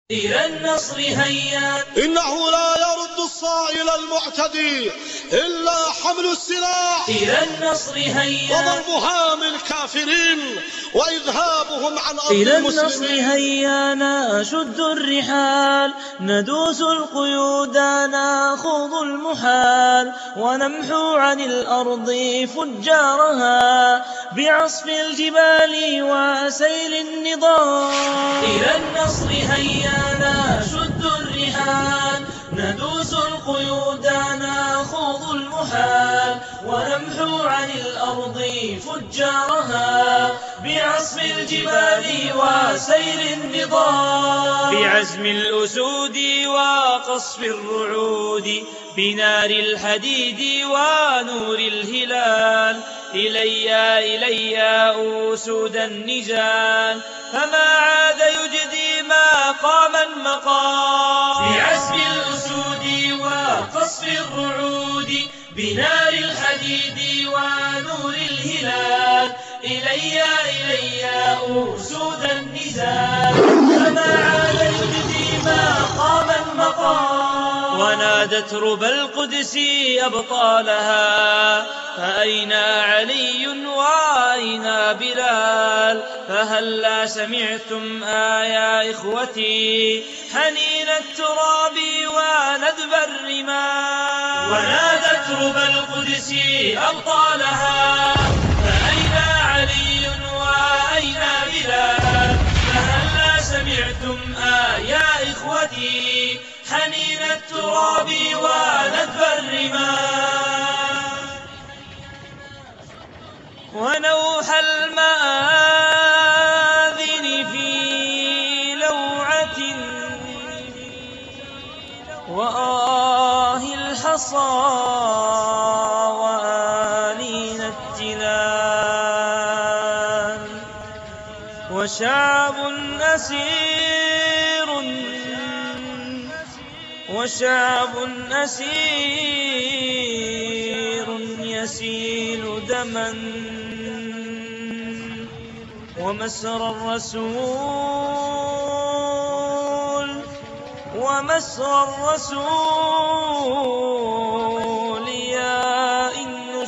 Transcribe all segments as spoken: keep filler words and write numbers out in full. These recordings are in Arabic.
إلى النصر هيا، إنه لا يرد الصائل المعتدي إلا حمل السلاح. إلى النصر هيا، وضرب هام الكافرين وإذهابهم عن أرض إلى المسلمين. النصر هيا نشد الرحال، ندوس القيود ناخوض المحال، ونمحو عن الأرض فجارها بعصف الجبال وسيل النضال. إلى النصر هيا نشد الرحال، ندوس القيود ناخوض المحال، ونمحو عن الأرض فجارها بعصف الجبال وسيل النضال. بعزم الأسود وقصف الرعود، بنار الحديد ونور الهلال، إلي إلي أسود النجال، فما عاد يجدي مقاما مقام. بعزم الأسود وقصف الرعود، بنار الحديد ونور الهلال، إلي إلي أسود النزال، فما عاد يجدي مقاما مقام. ونادت ربى القدس أبطالها، فأين علي وأين بلال؟ فهلا سمعتم آيا إخوتي حنين التراب وندب الرمال. ونادت ربى القدس أبطالها، فأين علي وأين بلال؟ فهلا سمعتم آيا إخوتي حنين التراب وندب الرمال. ونوح المآذن في لوعة، وآه الحصى وآلين التلال، وشعب أسير وشعب أسير يسيل دما، ومسر الرسول ومسر الرسول يا إن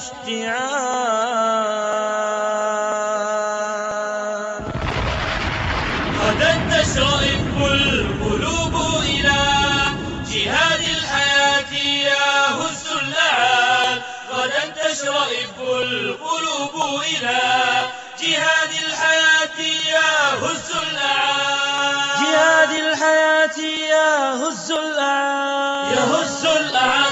اشتعال. غدا تشرئب القلوب إلى جهاد الحياة يهز الأعال، غدا تشرئب القلوب إلى جهاد الحياة يهز الأعال، جهاد الحياة يهز الأعال، يهز الأعال.